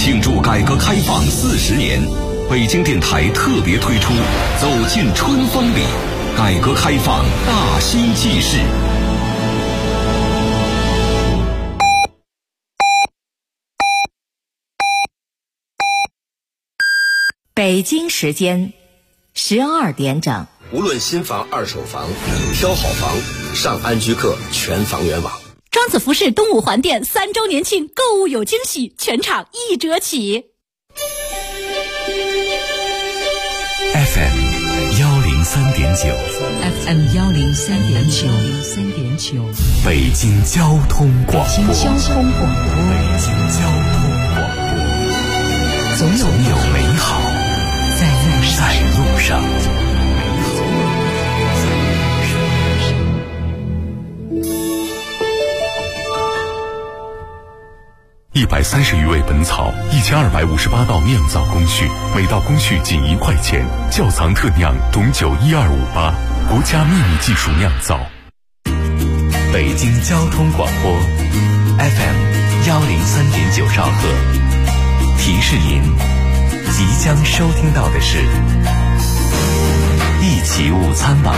庆祝改革开放40年，北京电台特别推出《走进春风里》，改革开放大新纪事。 北京时间12点整。 无论新房、二手房，挑好房，上安居客全房源网。 庄子服饰东五环店3周年庆购物有惊喜，全场1折起。 FM 103.9 FM 103.9 北京交通广播。 北京交通广播，总有美好在路上。130余味本草，1258道酿造工序，每道工序仅1块钱。窖藏特酿董酒12588，国家秘密技术酿造。北京交通广播 FM 103.9兆赫，提示您即将收听到的是一起午餐网。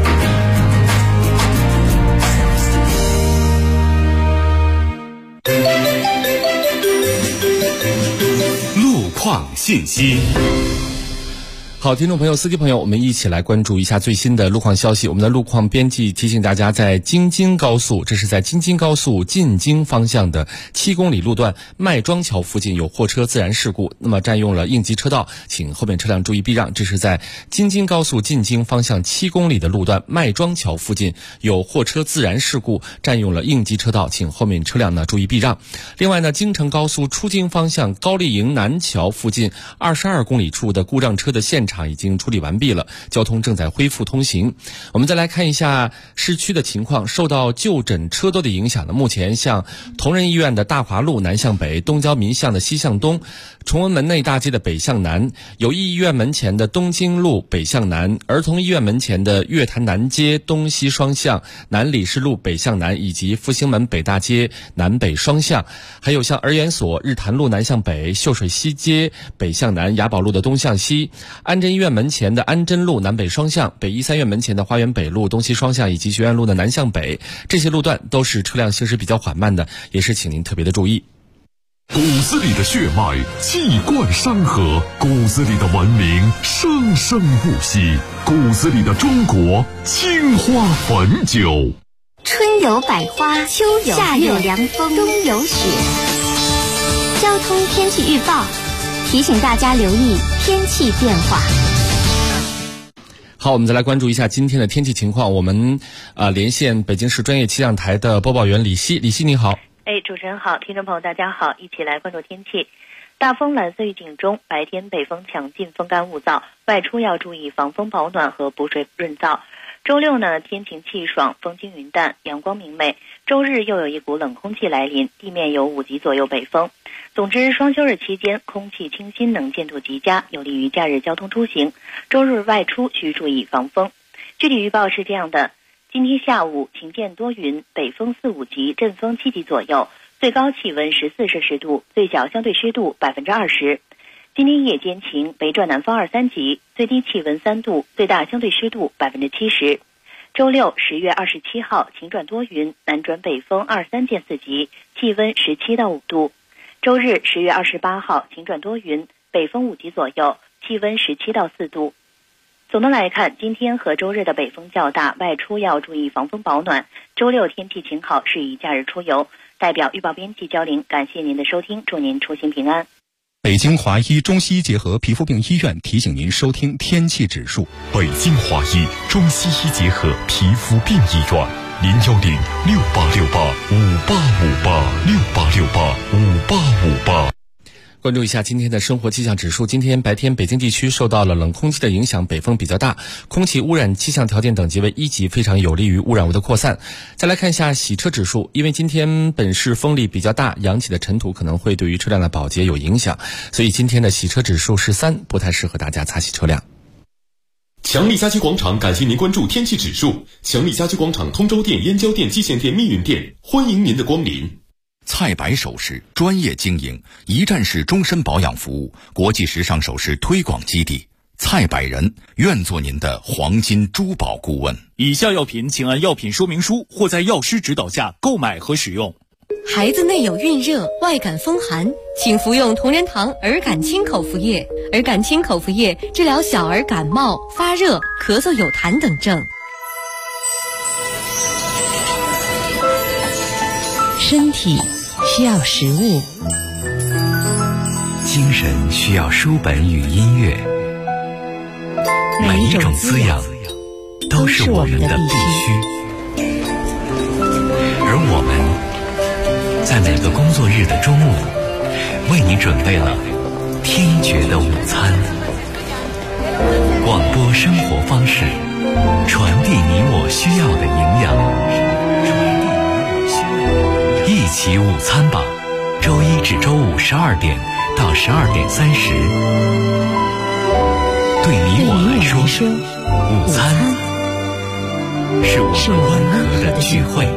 路况信息。好，听众朋友、司机朋友，我们一起来关注一下最新的路况消息。我们的路况编辑提醒大家，在京津高速，这是在京津高速进京方向的7公里路段麦庄桥附近有货车自燃事故，那么占用了应急车道，请后面车辆注意避让。这是在京津高速进京方向7公里的路段麦庄桥附近有货车自燃事故，占用了应急车道，请后面车辆呢注意避让。另外呢，京承高速出京方向高丽营南桥附近22公里处的故障车的现场已经处理完毕了，交通正在恢复通行。我们再来看一下市区的情况，受到就诊车多的影响呢，目前像同仁医院的大华路南向北、东郊民巷的西向东、崇文门内大街的北向南、友谊医院门前的东京路北向南、儿童医院门前的月坛南街东西双向、南礼士路北向南以及复兴门北大街南北双向，还有像儿研所日坛路南向北、秀水西街北向南、雅宝路的东向西、安贞医院门前的安贞路南北双向、北医三院门前的花园北路东西双向以及学院路的南向北，这些路段都是车辆行驶比较缓慢的，也是请您特别的注意。 骨子里的血脉气贯山河，骨子里的文明生生不息，骨子里的中国青花汾酒。 春有百花，秋有夏有凉风，冬有雪。交通天气预报提醒大家留意天气变化。 好，我们再来关注一下今天的天气情况。我们连线北京市专业气象台的播报员李希。李希你好。 主持人好，听众朋友大家好，一起来关注天气。大风蓝色预警中，白天北风强劲，风干物燥，外出要注意防风保暖和补水润燥。周六呢，天晴气爽，风轻云淡，阳光明媚。周日又有一股冷空气来临，地面有5级左右北风。总之，双休日期间空气清新，能见度极佳，有利于假日交通出行。周日外出需注意防风。具体预报是这样的：今天下午晴间多云，北风4、5级，阵风7级左右，最高气温14摄氏度，最小相对湿度20%。今天夜间晴，北转南风2、3级，最低气温3度，最大相对湿度70%。周六10月27号晴转多云，南转北风2、3见4级，气温17到5度。周日10月28号晴转多云，北风5级左右，气温17到4度。总的来看，今天和周日的北风较大，外出要注意防风保暖。周六天气晴好，适宜假日出游。代表预报编辑焦玲，感谢您的收听，祝您出行平安。 北京华医中西医结合皮肤病医院提醒您收听天气指数。 北京华医中西医结合皮肤病医院，086858586858685858。 关注一下今天的生活气象指数。今天白天北京地区受到了冷空气的影响，北风比较大，空气污染气象条件等级为1级，非常有利于污染物的扩散。再来看一下洗车指数，因为今天本市风力比较大，扬起的尘土可能会对于车辆的保洁有影响，所以今天的洗车指数是3，不太适合大家擦洗车辆。 强力家居广场感谢您关注天气指数。强力家居广场通州店、燕郊店、蓟县店、密云店，欢迎您的光临。 菜百首饰专业经营，一站式终身保养服务，国际时尚首饰推广基地。蔡百人愿做您的黄金珠宝顾问。 以下药品请按药品说明书或在药师指导下购买和使用。 孩子内有孕热、外感风寒，请服用同仁堂儿感清口服液。儿感清口服液治疗小儿感冒、发热、咳嗽有痰等症。 身体需要食物， 精神需要书本与音乐，每一种滋养都是我们的必须。而我们在每个工作日的中午，为你准备了天爵的午餐。广播生活方式，传递你我需要的营养。一起午餐吧，周一至周五12点到12点30。对你我来说，午餐是我们温和的聚会。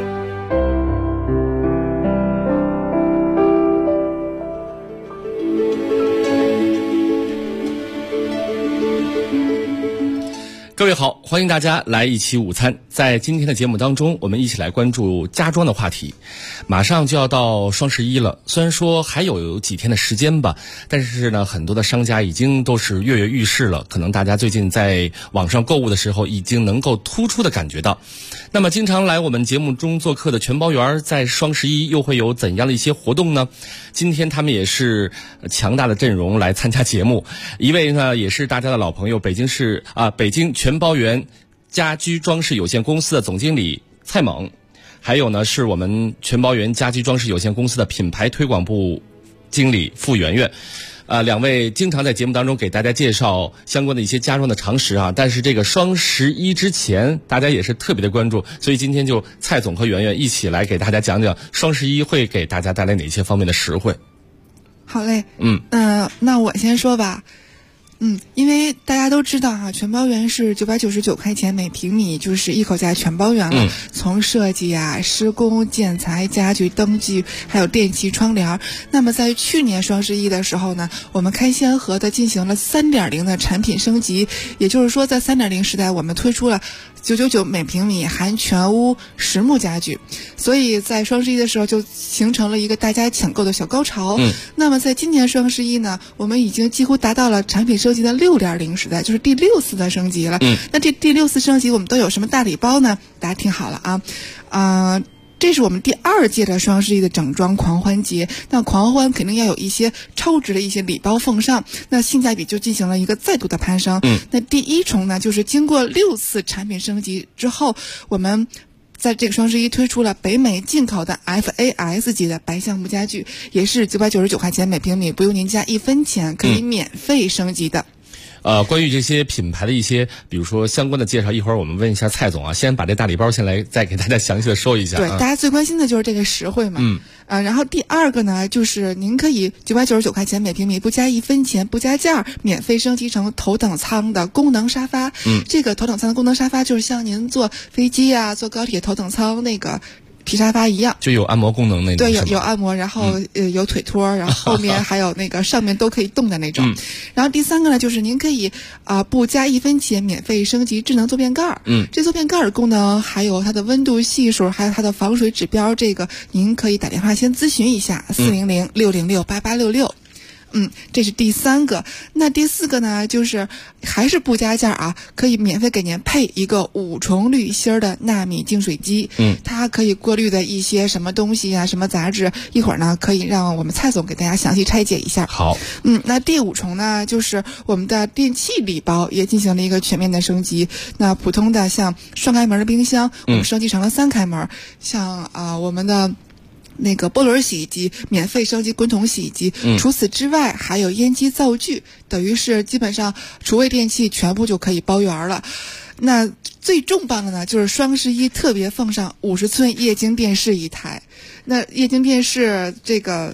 各位好，欢迎大家来一起午餐。在今天的节目当中，我们一起来关注家装的话题。马上就要到双11了，虽然说还有几天的时间吧，但是呢，很多的商家已经都是跃跃欲试了。可能大家最近在网上购物的时候，已经能够突出的感觉到。那么经常来我们节目中做客的全包园，在双11又会有怎样的一些活动呢？今天他们也是强大的阵容来参加节目。一位呢也是大家的老朋友，北京全包园家居装饰有限公司的总经理蔡猛，还有呢是我们全包园家居装饰有限公司的品牌推广部经理傅媛媛。两位经常在节目当中给大家介绍相关的一些家装的常识啊，但是这个双11之前大家也是特别的关注，所以今天就蔡总和媛媛一起来给大家讲讲双11会给大家带来哪些方面的实惠。 好嘞，那我先说吧。因为大家都知道哈，全包园是999块钱每平米，就是一口价全包园了。从设计啊、施工、建材、家具、灯具，还有电器、窗帘。那么在去年双11的时候呢，我们开先河的进行了 3.0 的产品升级，也就是说在 3.0 时代，我们推出了999每平米含全屋实木家具，所以在双11的时候就形成了一个大家抢购的小高潮。那么在今年双11呢，我们已经几乎达到了产品升级的 6.0 时代，就是第6次的升级了。那这第6次升级我们都有什么大礼包呢？大家听好了啊，这是我们第2届的双11的整装狂欢节，那狂欢肯定要有一些超值的一些礼包奉上，那性价比就进行了一个再度的攀升。那第一重呢，就是经过6次产品升级之后，我们在这个双11推出了北美进口的 FAS 级的白橡木家具，也是999块钱每平米，不用您加1分钱，可以免费升级的。 关于这些品牌的一些，比如说相关的介绍，一会儿我们问一下蔡总啊，先把这大礼包再给大家详细的说一下。 对，大家最关心的就是这个实惠嘛。然后第2个呢，就是您可以999块钱每平米，不加1分钱，不加价，免费升级成头等舱的功能沙发。这个头等舱的功能沙发就是像您坐飞机啊、坐高铁头等舱那个皮沙发一样， 就有按摩功能那种。 对，有按摩，然后有腿托，然后后面还有那个上面都可以动的那种。然后第3个呢，就是您可以不加1分钱免费升级智能坐便盖。这坐便盖的功能还有它的温度系数，还有它的防水指标，这个您可以打电话先咨询一下400-606-8866。这是第3个。那第4个呢，就是还是不加价啊，可以免费给您配一个5重滤芯的纳米净水机。它可以过滤的一些什么东西啊，什么杂质，一会儿呢可以让我们蔡总给大家详细拆解一下。 好。 那第5重呢，就是我们的电器礼包也进行了一个全面的升级。那普通的像双开门的冰箱，我们升级成了3开门。像我们的那个波轮洗衣机免费升级滚筒洗衣机。除此之外还有烟机灶具，等于是基本上厨卫电器全部就可以包圆了。那最重磅的呢，就是双11特别奉上50寸液晶电视一台。那液晶电视这个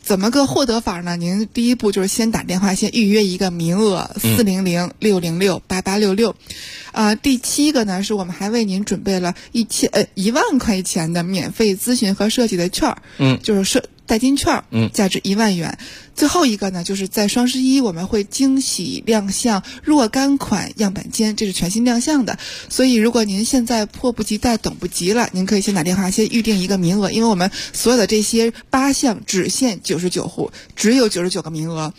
怎么个获得法呢？您第一步就是先打电话，先预约一个名额，400-606-8866。第7个呢，是我们还为您准备了1万块钱的免费咨询和设计的券儿，就是代金券，价值1万元。最后一个呢，就是在双11我们会惊喜亮相若干款样板间，这是全新亮相的。所以如果您现在迫不及待等不及了，您可以先打电话先预定一个名额，因为我们所有的这些8项只限99户，只有99个名额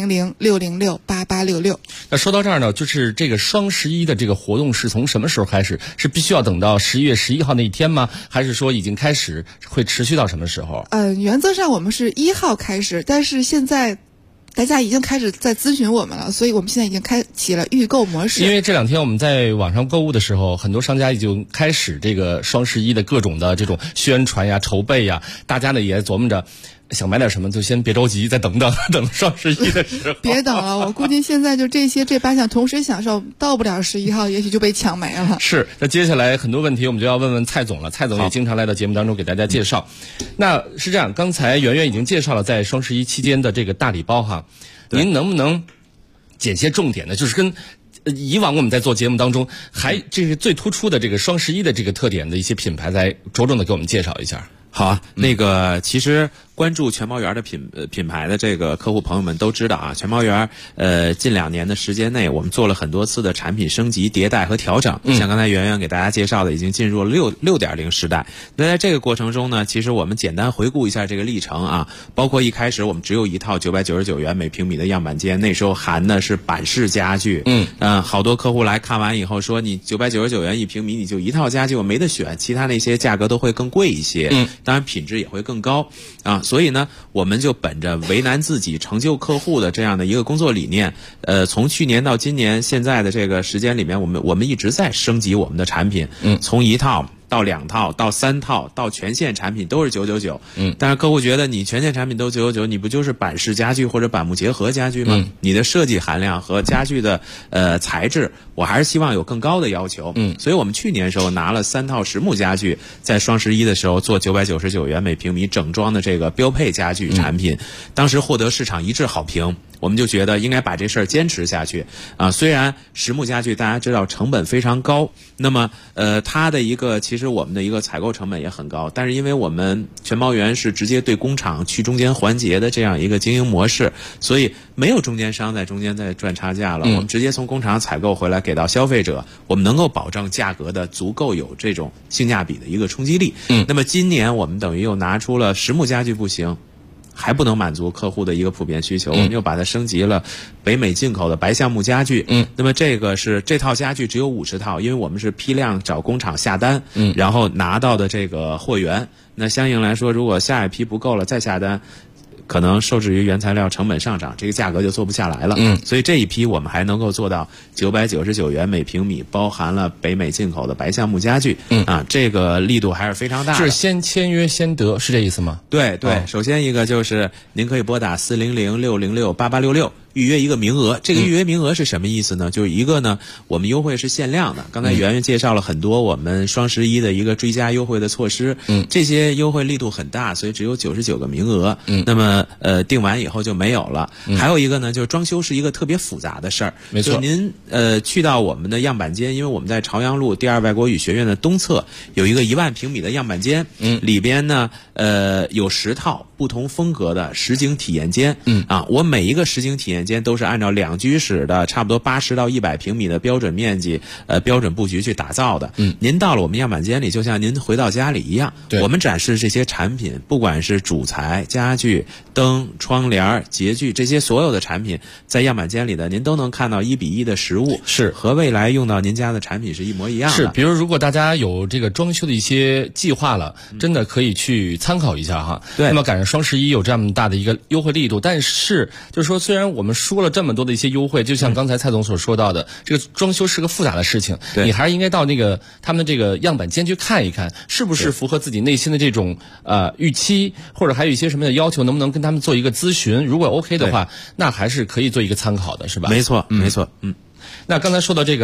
，400-606-8866。 那说到这儿呢，就是这个双11的这个活动是从什么时候开始？是必须要等到11月11号那一天吗？还是说已经开始，会持续到什么时候？ 原则上我们是1号开始，但是现在大家已经开始在咨询我们了，所以我们现在已经开启了预购模式。 因为这2天我们在网上购物的时候，很多商家已经开始这个双11的各种的这种宣传呀、筹备呀，大家呢也琢磨着想买点什么，就先别着急，再等双11的时候。 别等了，我估计现在就这8项同时享受，到不了11号，也许就被抢没了。 是，那接下来很多问题我们就要问问蔡总了。蔡总也经常来到节目当中给大家介绍。那是这样，刚才圆圆已经介绍了在双11期间的这个大礼包哈，您能不能捡些重点呢？就是跟以往我们在做节目当中，这是最突出的这个双11的这个特点的一些品牌，再着重的给我们介绍一下。 好啊，其实关注全猫园的品牌的这个客户朋友们都知道啊，全猫园近2年的时间内，我们做了很多次的产品升级、迭代和调整。像刚才圆圆给大家介绍的，已经进入了6.0时代。那在这个过程中呢，其实我们简单回顾一下这个历程啊，包括一开始我们只有一套999元每平米的样板间，那时候含的是板式家具。好多客户来看完以后说，你999元1平米，你就一套家具，我没得选，其他那些价格都会更贵一些。当然品质也会更高啊，所以呢，我们就本着为难自己、成就客户的这样的一个工作理念，从去年到今年现在的这个时间里面，我们一直在升级我们的产品，从1套到2套到3套到全线产品都是999。但是客户觉得你全线产品都999，你不就是板式家具或者板木结合家具吗？你的设计含量和家具的材质，我还是希望有更高的要求。所以我们去年时候拿了3套实木家具，在双11的时候做999元每平米整装的这个标配家具产品，当时获得市场一致好评。我们就觉得应该把这事儿坚持下去啊。虽然实木家具大家知道成本非常高，那么它的其实我们的一个采购成本也很高，但是因为我们全猫园是直接对工厂去中间环节的这样一个经营模式，所以没有中间商在中间再赚差价了。我们直接从工厂采购回来给到消费者，我们能够保证价格的足够有这种性价比的一个冲击力。那么今年我们等于又拿出了实木家具不行，还不能满足客户的一个普遍需求，我们又把它升级了北美进口的白橡木家具。那么这套家具只有50套，因为我们是批量找工厂下单，然后拿到的这个货源。那相应来说，如果下一批不够了再下单，可能受制于原材料成本上涨，这个价格就做不下来了。所以这一批我们还能够做到999元每平米，包含了北美进口的白橡木家具。这个力度还是非常大的。 是先签约先得，是这意思吗？ 对对，首先一个就是您可以拨打400-606-8866。预约一个名额，这个预约名额是什么意思呢？就是一个呢，我们优惠是限量的。刚才圆圆介绍了很多我们双11的一个追加优惠的措施，这些优惠力度很大，所以只有99个名额。那么订完以后就没有了。还有一个呢，就是装修是一个特别复杂的事儿。 没错， 就您去到我们的样板间，因为我们在朝阳路第2外国语学院的东侧有一个1万平米的样板间，里边呢有10套不同风格的实景体验间。我每一个实景体验间都是按照2居室的差不多80到100平米的标准面积标准布局去打造的。您到了我们样板间里，就像您回到家里一样。我们展示这些产品，不管是主材、家具、灯、窗帘、洁具，这些所有的产品在样板间里的，您都能看到1比1的实物， 是和未来用到您家的产品是一模一样的。 是，比如如果大家有这个装修的一些计划了，真的可以去参考一下哈。 对， 那么赶上双11有这么大的一个优惠力度，但是就是说，虽然我们说了这么多的一些优惠，就像刚才蔡总所说到的，这个装修是个复杂的事情，你还是应该到他们的这个样板间去看一看，是不是符合自己内心的这种预期，或者还有一些什么样的要求，能不能跟他们做一个咨询？如果 OK 的话，那还是可以做一个参考的，是吧？ 没错，没错。 那刚才说到这个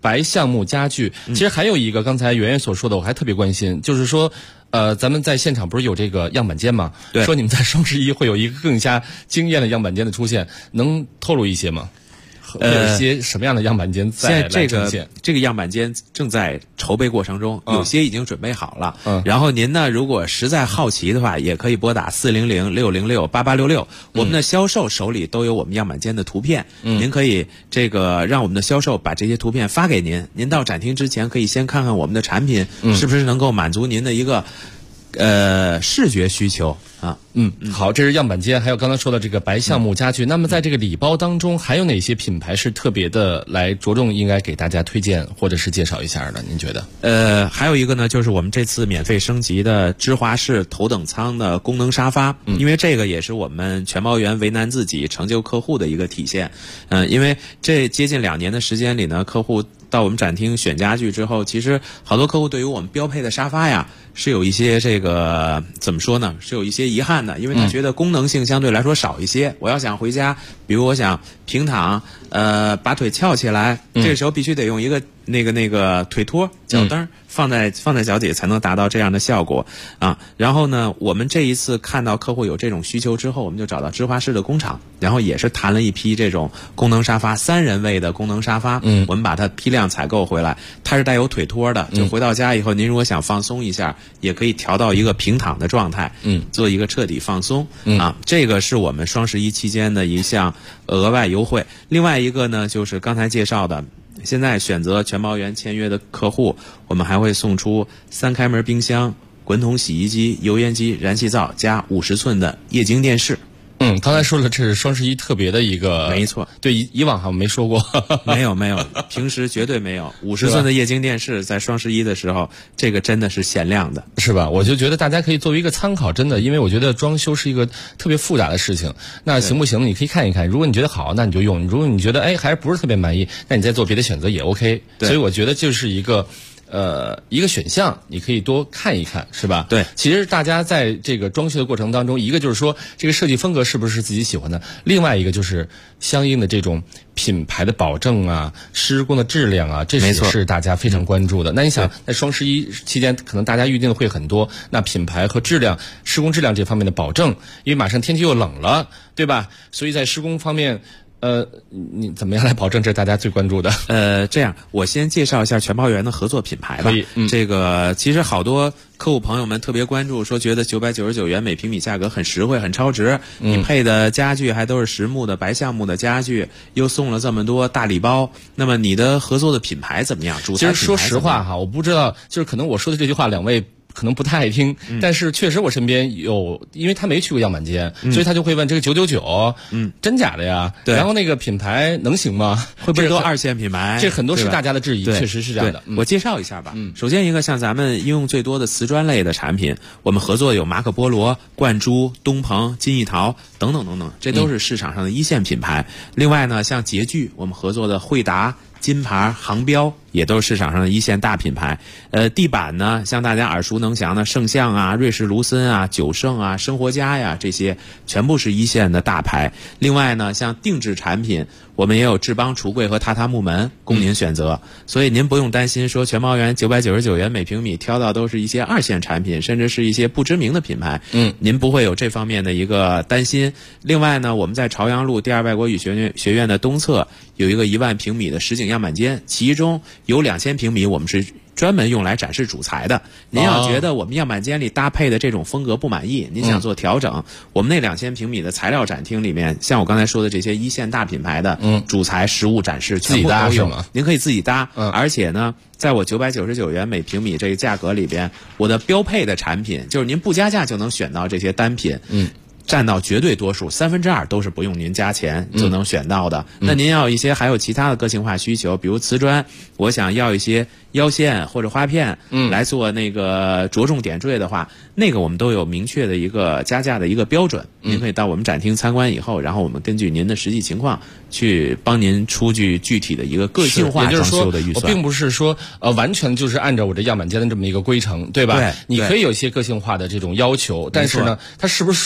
白橡木家具。其实还有一个，刚才圆圆所说的，我还特别关心，就是说，咱们在现场不是有这个样板间吗？ 对， 说你们在双11会有一个更加惊艳的样板间的出现，能透露一些吗？有一些什么样的样板间在现在这个样板间正在筹备过程中，有些已经准备好了。然后您呢，如果实在好奇的话，也可以拨打400-606-8866，我们的销售手里都有我们样板间的图片，您可以让我们的销售把这些图片发给您。您到展厅之前可以先看看我们的产品是不是能够满足您的一个视觉需求啊。 好，这是样板间，还有刚刚说的这个白橡木家具。那么在这个礼包当中，还有哪些品牌是特别的来着重应该给大家推荐或者是介绍一下的？您觉得？ 还有一个呢，就是我们这次免费升级的芝华士头等舱的功能沙发，因为这个也是我们全包员为难自己成就客户的一个体现。因为这接近2年的时间里呢，客户到我们展厅选家具之后，其实好多客户对于我们标配的沙发呀，是有一些怎么说呢？是有一些遗憾的，因为他觉得功能性相对来说少一些。我要想回家，比如我想平躺，把腿翘起来，这个时候必须得用一个那个腿托脚蹬放在脚底才能达到这样的效果啊。然后呢，我们这一次看到客户有这种需求之后，我们就找到芝华士的工厂，然后也是谈了一批这种功能沙发，3人位的功能沙发，我们把它批量采购回来，它是带有腿托的，就回到家以后，您如果想放松一下，也可以调到一个平躺的状态，做一个彻底放松啊。这个是我们双11期间的一项额外优惠。另外一个呢，就是刚才介绍的，现在选择全包员签约的客户，我们还会送出3开门冰箱、滚筒洗衣机、油烟机、燃气灶加50寸的液晶电视。 刚才说了，这是双11特别的一个， 没错。 对，以往好像没说过， 没有，平时绝对没有。50寸的液晶电视在双11的时候，这个真的是限量的， 是吧？我就觉得大家可以作为一个参考，真的，因为我觉得装修是一个特别复杂的事情。那行不行？你可以看一看，如果你觉得好，那你就用；如果你觉得还是不是特别满意，那你再做别的选择也 OK。所以我觉得就是一个选项，你可以多看一看，是吧？ 对， 其实大家在这个装修的过程当中，一个就是说这个设计风格是不是自己喜欢的，另外一个就是相应的这种品牌的保证啊、施工的质量啊，这是大家非常关注的。那你想，在双11期间，可能大家预定的会很多，那品牌和质量、施工质量这方面的保证，因为马上天气又冷了，对吧？所以在施工方面。你怎么样来保证这是大家最关注的？ 这样我先介绍一下全包员的合作品牌吧。 可以， 这个其实好多客户朋友们特别关注，说觉得999元每平米价格很实惠、很超值。你配的家具还都是实木的、白橡木的家具，又送了这么多大礼包。那么你的合作的品牌怎么样？主材品牌怎么样？ 其实说实话哈，我不知道，就是可能我说的这句话，两位可能不太爱听，但是确实我身边有，因为他没去过样板间，所以他就会问这个999，真假的呀？ 对。 然后那个品牌能行吗？ 会不会都2线品牌？ 这很多是大家的质疑，确实是这样的。 我介绍一下吧。首先一个像咱们应用最多的瓷砖类的产品，我们合作有马可波罗、冠珠、东鹏、金艺陶等等等等，这都是市场上的1线品牌。另外呢，像洁具，我们合作的惠达、金牌、航标也都是市场上的1线大品牌。地板呢，像大家耳熟能详的圣象啊、瑞士卢森啊、九盛啊、生活家呀，这些全部是1线的大牌。另外呢，像定制产品，我们也有智邦橱柜和榻榻木门供您选择。所以您不用担心说全包员999元每平米挑到都是一些2线产品，甚至是一些不知名的品牌。您不会有这方面的一个担心。另外呢，我们在朝阳路第2外国语学院的东侧有一个1万平米的实景样板间，其中有2000平米我们是专门用来展示主材的。您要觉得我们样板间里搭配的这种风格不满意，您想做调整，我们那2000平米的材料展厅里面，像我刚才说的这些1线大品牌的主材实物展示全部都有，您可以自己搭。而且呢，在我999元每平米这个价格里边，我的标配的产品就是您不加价就能选到这些单品。占到绝对多数，2/3都是不用您加钱就能选到的。那您要一些还有其他的个性化需求，比如瓷砖，我想要一些腰线或者花片，来做那个着重点缀的话，那个我们都有明确的一个加价的一个标准。您可以到我们展厅参观以后，然后我们根据您的实际情况去帮您出具具体的一个个性化装修的预算。 我并不是说完全就是按照我这样板间的这么一个规程，对吧？ 对， 你可以有一些个性化的这种要求，但是呢，它是不是属于999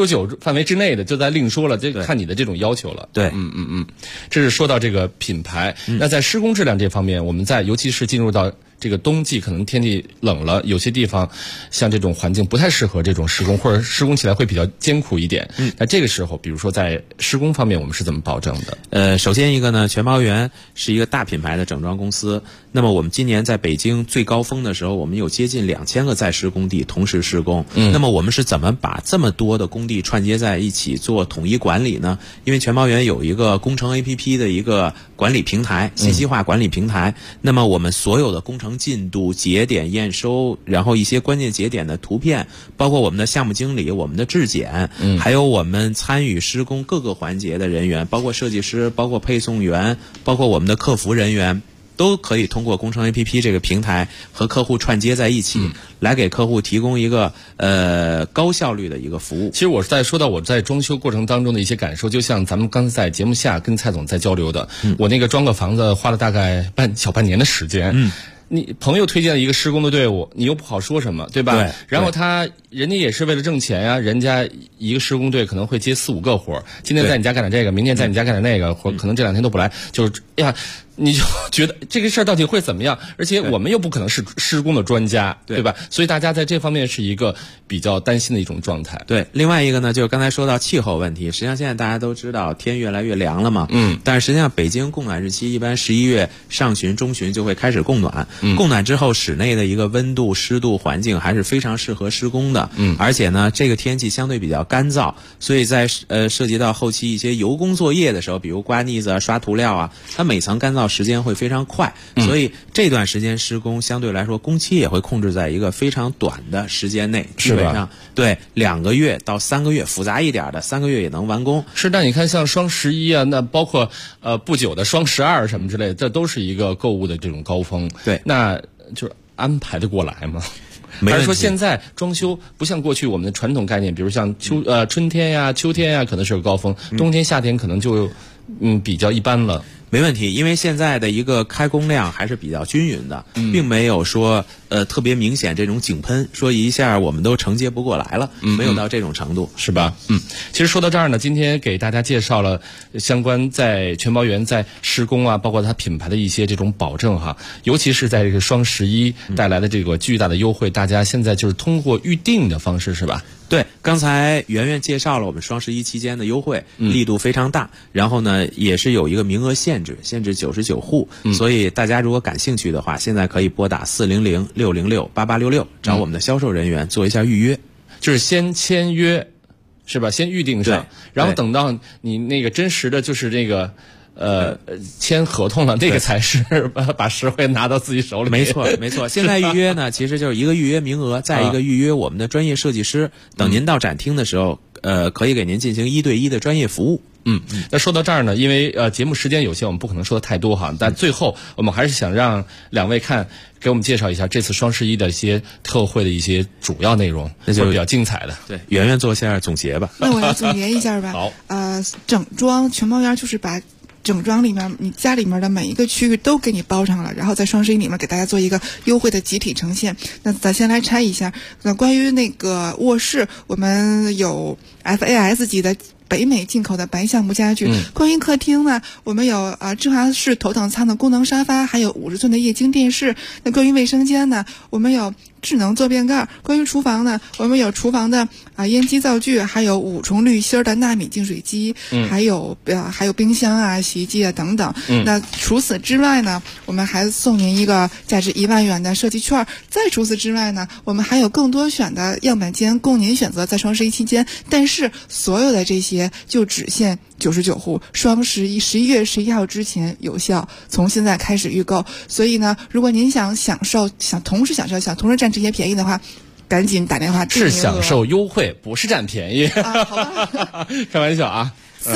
999范围之内的就在另说了，这看你的这种要求了。 对， 这是说到这个品牌。那在施工质量这方面，我们尤其是进入到这个冬季，可能天气冷了，有些地方像这种环境不太适合这种施工，或者施工起来会比较艰苦一点。那这个时候，比如说在施工方面，我们是怎么保证的？ 首先一个呢，全包园是一个大品牌的整装公司。那么我们今年在北京最高峰的时候，我们有接近2000个在施工地同时施工。那么我们是怎么把这么多的工地串接在一起做统一管理呢？因为全包园有一个工程 APP 的一个管理平台，信息化管理平台。那么我们所有的工程进度、节点验收，然后一些关键节点的图片，包括我们的项目经理、我们的质检，还有我们参与施工各个环节的人员，包括设计师、包括配送员、包括我们的客服人员，都可以通过工程 APP 这个平台和客户串接在一起，来给客户提供一个高效率的一个服务。 其实我在说到我在装修过程当中的一些感受，就像咱们刚才在节目下跟蔡总在交流的，我那个装个房子花了大概小半年的时间。你朋友推荐了一个施工的队伍，你又不好说什么，对吧？ 对。 然后人家也是为了挣钱呀，人家一个施工队可能会接4、5个活儿，今天在你家干点这个，明天在你家干点那个，或可能这2天都不来，就是你就觉得这个事儿到底会怎么样？而且我们又不可能是施工的专家，对吧？所以大家在这方面是一个比较担心的一种状态。 对，另外一个呢，就是刚才说到气候问题，实际上现在大家都知道天越来越凉了嘛，但是实际上北京供暖日期一般11月上旬、中旬就会开始供暖，供暖之后室内的一个温度、湿度环境还是非常适合施工的，而且呢，这个天气相对比较干燥，所以在涉及到后期一些油工作业的时候，比如刮腻子啊、刷涂料啊，它每层干燥时间会非常快，所以这段时间施工相对来说工期也会控制在一个非常短的时间内，基本上对2个月到3个月，复杂一点的3个月也能完工。 是，但你看像双11啊，那包括不久的双12什么之类的，这都是一个购物的这种高峰。 对， 那就是安排得过来吗？还是说现在装修不像过去我们的传统概念，比如像春天呀、秋天呀可能是个高峰，冬天、夏天可能就比较一般了。 没问题，因为现在的一个开工量还是比较均匀的，并没有说特别明显这种井喷，说一下我们都承接不过来了，没有到这种程度， 是吧？其实说到这儿呢，今天给大家介绍了相关在全包园在施工啊，包括它品牌的一些这种保证哈，尤其是在这个双11带来的这个巨大的优惠，大家现在就是通过预定的方式是吧？ 对，刚才圆圆介绍了我们双11期间的优惠，力度非常大，然后呢也是有一个名额限制99户，所以大家如果感兴趣的话，现在可以拨打400-606-8866找我们的销售人员做一下预约， 就是先签约是吧？先预定上，然后等到你那个真实的就是这个签合同了，那个才是把实惠拿到自己手里。 没错，没错。现在预约呢，其实就是一个预约名额，再一个预约我们的专业设计师，等您到展厅的时候，可以给您进行1对1的专业服务。 那说到这儿呢，因为节目时间有限，我们不可能说的太多哈。但最后我们还是想让2位给我们介绍一下这次双11的一些特惠的一些主要内容，那就比较精彩的。 对，圆圆做一下总结吧。 那我要总结一下吧。 好， 整装全包园就是把整装里面你家里面的每一个区域都给你包上了，然后在双11里面给大家做一个优惠的集体呈现。那咱先来拆一下，那关于那个卧室，我们有 FAS 级的北美进口的白橡木家具。关于客厅呢，我们有智华式头等舱的功能沙发，还有50寸的液晶电视。那关于卫生间呢，我们有智能坐便盖。关于厨房呢，我们有厨房的烟机灶具，还有5重滤芯的纳米净水机，还有冰箱啊、洗衣机啊等等。那除此之外呢，我们还送您一个价值1万元的设计券。再除此之外呢，我们还有更多选的样板间供您选择在双11期间，但是所有的这些就只限99户，双11月11号之前有效，从现在开始预购。所以呢，如果您想同时占这些便宜的话，赶紧打电话订是享受优惠，不是占便宜好吧开玩笑啊。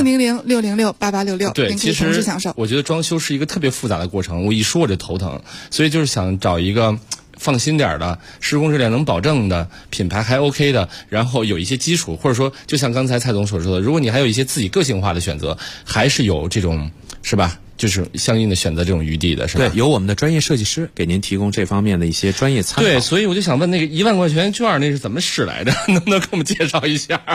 400-606-8866， 对，其实享受。 我觉得装修是一个特别复杂的过程，我一说我就头疼，所以就是想找一个放心点的，施工质量能保证的，品牌还 OK 的，然后有一些基础，或者说就像刚才蔡总所说的，如果你还有一些自己个性化的选择，还是有这种是吧？就是相应的选择这种余地的，是吧？ 对，有我们的专业设计师给您提供这方面的一些专业参考。 对，所以我就想问那个1万块钱券那是怎么使来着？能不能给我们介绍一下？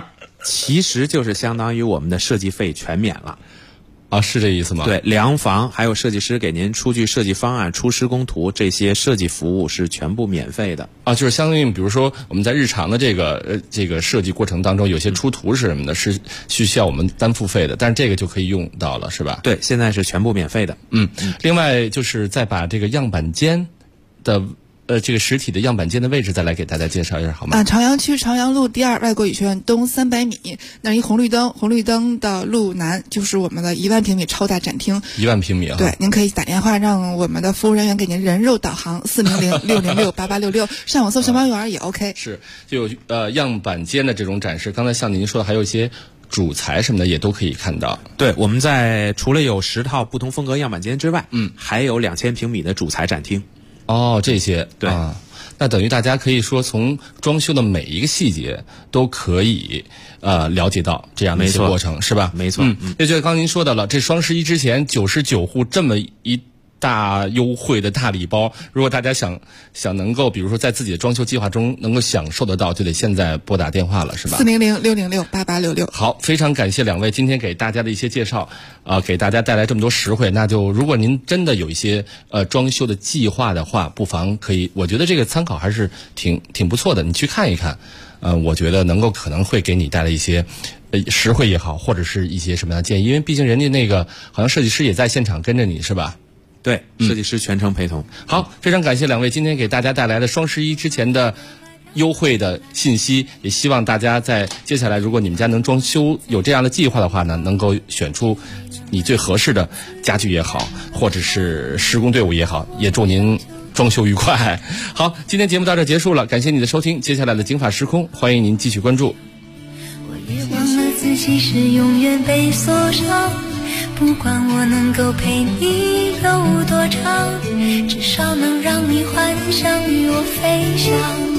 其实就是相当于我们的设计费全免了。 啊，是这意思吗？ 对，量房还有设计师给您出具设计方案、出施工图，这些设计服务是全部免费的。 啊，就是相当于比如说我们在日常的这个设计过程当中，有些出图是什么的，是需要我们单付费的，但是这个就可以用到了，是吧？ 对，现在是全部免费的。 另外就是再把这个样板间的这个实体的样板间的位置再来给大家介绍一下好吗？ 朝阳区朝阳路第2外国语学院东300米，那一红绿灯的路南就是我们的1万平米超大展厅。 1万平米啊！ 对，您可以打电话让我们的服务人员给您人肉导航，400-606-8866，上网搜全包园也 OK。 是，就样板间的这种展示，刚才像您说的，还有一些主材什么的也都可以看到。 对，我们在除了有10套不同风格样板间之外，还有2000平米的主材展厅。 哦，这些对啊，那等于大家可以说从装修的每一个细节都可以了解到这样的一些过程，是吧？ 没错。 这就是刚您说到了，这双11之前99户这么一大优惠的大礼包，如果大家想能够比如说在自己的装修计划中能够享受得到，就得现在拨打电话了，是吧 ？400-606-8866。 好，非常感谢两位今天给大家的一些介绍，给大家带来这么多实惠。那就如果您真的有一些装修的计划的话，不妨可以，我觉得这个参考还是挺不错的，你去看一看。我觉得可能会给你带来一些实惠也好，或者是一些什么样的建议，因为毕竟人家那个好像设计师也在现场跟着你，是吧？ 对，设计师全程陪同。 好，非常感谢两位今天给大家带来的双11之前的优惠的信息，也希望大家在接下来如果你们家能装修有这样的计划的话呢，能够选出你最合适的家具也好，或者是施工队伍也好，也祝您装修愉快。好，今天节目到这结束了，感谢你的收听，接下来的警法时空欢迎您继续关注。 我也忘了自己是永远被锁上，不管我能够陪你有多长，至少能让你幻想与我飞翔。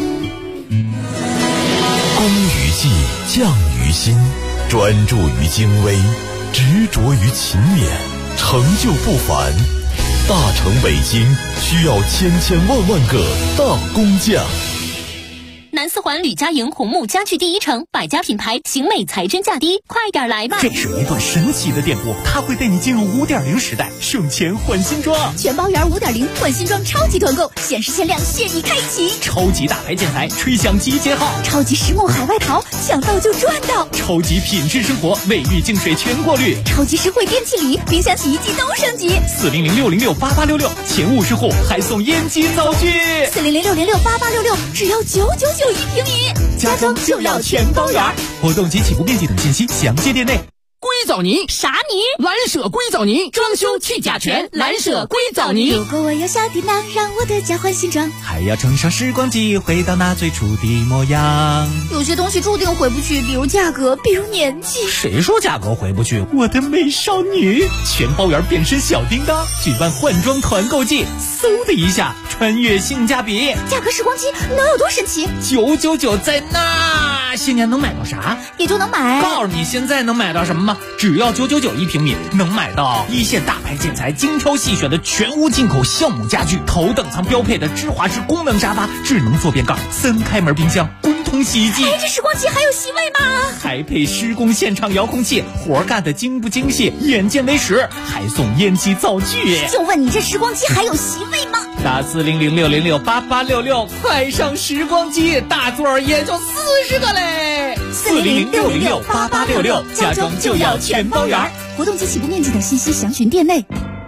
工于技，匠于心，专注于精微，执着于勤勉，成就不凡。大成北京需要千万个大工匠。 南四环吕家营红木家具第一城，百家品牌，型美才真价低，快点来吧！ 这是一段神奇的电波，它会带你进入5.0时代，省钱换新装。 全包园5.0换新装超级团购，限时限量，现已开启！ 超级大牌建材，吹响集结号！ 超级实木海外淘，抢到就赚到！ 超级品质生活，卫浴净水全过滤！ 超级实惠电器礼，冰箱洗衣机都升级 ！400-606-8866，前50户还送烟机灶具 ！400-606-8866，只要999一平米， 家装就要全包圆。活动及起步面积等信息详见店内。 硅藻泥啥泥？ 蓝舍硅藻泥，装修去甲醛，蓝舍硅藻泥。 如果我有小弟那让我的家换新装， 还要乘上时光机，回到那最初的模样。 有些东西注定回不去，比如价格，比如年纪。 谁说价格回不去？我的美少女，全包圆变身小叮当，举办换装团购季，嗖的一下穿越性价比。 价格时光机能有多神奇 ？999在那，现在能买到啥？ 也就能买。 告诉你现在能买到什么吗？只要999一平米，能买到一线大牌建材，精挑细选的全屋进口橡木家具，头等舱标配的芝华士功能沙发，智能坐便盖，3开门冰箱，滚筒洗衣机。 这时光机还有席位吗？ 还配施工现场遥控器，活干的精不精细，眼见为实，还送烟机灶具。 就问你这时光机还有席位吗？ 打400-606-8866，快上时光机，大座也就40个嘞。400-606-8866，家装就要全包圆。 活动及起步面积等信息详询店内。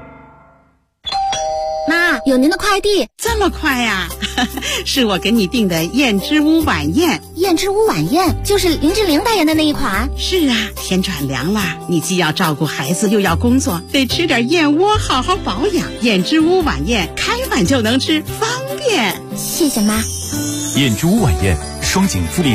妈，有您的快递。 这么快呀？是我给你订的燕之屋晚宴。 燕之屋晚宴就是林志玲代言的那一款。 是啊，天转凉了，你既要照顾孩子又要工作，得吃点燕窝好好保养。燕之屋晚宴开碗就能吃，方便。 谢谢妈。 燕之屋晚宴，双井富力